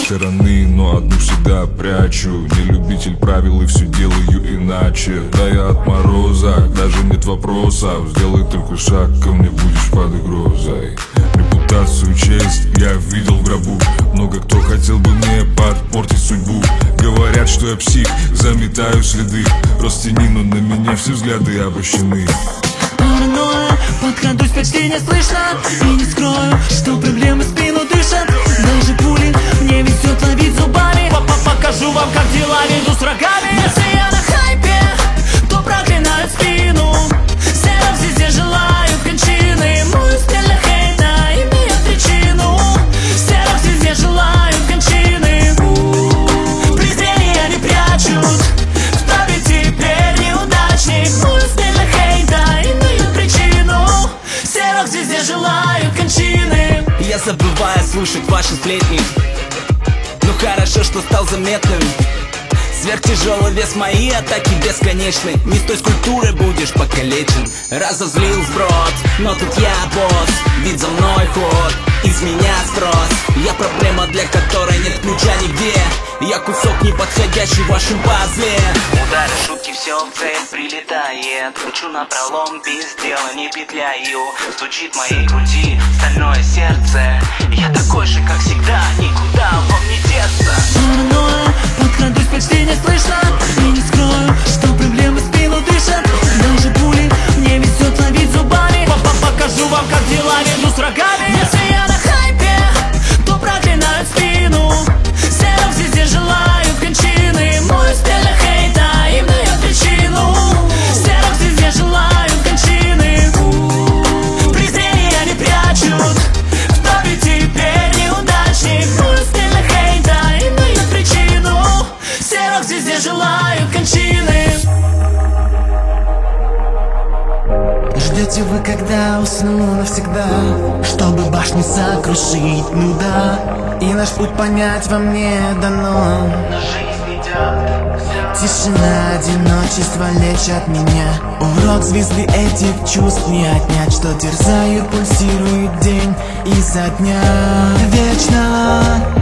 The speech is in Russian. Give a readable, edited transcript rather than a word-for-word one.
стороны, но одну всегда прячу. Не любитель правил и все делаю иначе. Да я от мороза, даже нет вопросов. Сделай только шаг, ко мне будешь под угрозой. Репутацию, честь я видел в гробу. Много кто хотел бы мне подпортить судьбу. Говорят, что я псих, заметаю следы. Рост тени, но на меня все взгляды обращены. Паранойя, подкрадусь почти не слышно. И не скрою, что проблемы в спину дышат. Даже пули мне везет ловить зубами. Покажу вам, как дела веду с врагами. Если я на хайпе, то проклинают спину. Серов везде желают кончины. Мой стиль для хейта имеет причину. Серов везде желают кончины. Презрение они прячут. Кто ведь теперь неудачник? Мой стиль для хейта имеет причину. Серов везде желают кончины. Я забываю слушать ваши сплетни. Ну хорошо, что стал заметным. Сверхтяжелый вес, мои атаки бесконечны. Не с той скульптурой будешь покалечен. Разозлил сброд, но тут я босс. Вид за мной ход, из меня спрос. Я проблема, для которой нет ключа нигде. Я кусок неподходящий в вашем пазле. Удары, шутки, все в цель прилетает. Кручу напролом, без дела не петляю. Стучит в моей груди стальное сердце. Я такой же, как всегда, никуда вам не деться. Паранойя, подкрадусь почти не слышно. И не скрою, что проблемы в спину дышат. Даже пули мне везет ловить зубами. Покажу вам, как дела веду с врагами. Если я на хайпе, то проклинают спину. Серов везде желают кончины. Мой стиль для хейта имеет причину. Серов везде желают кончины. Презрение они прячут. Кто ведь теперь неудачник? Мой стиль для хейта имеет причину. Серов везде желают кончины. Ждете вы, когда усну навсегда, чтобы башню сокрушить, ну да. И наш путь понять вам не дано. Тишина, одиночество лечат меня. Урок звезды этих чувств не отнять, что терзают, пульсирует день изо дня. Вечно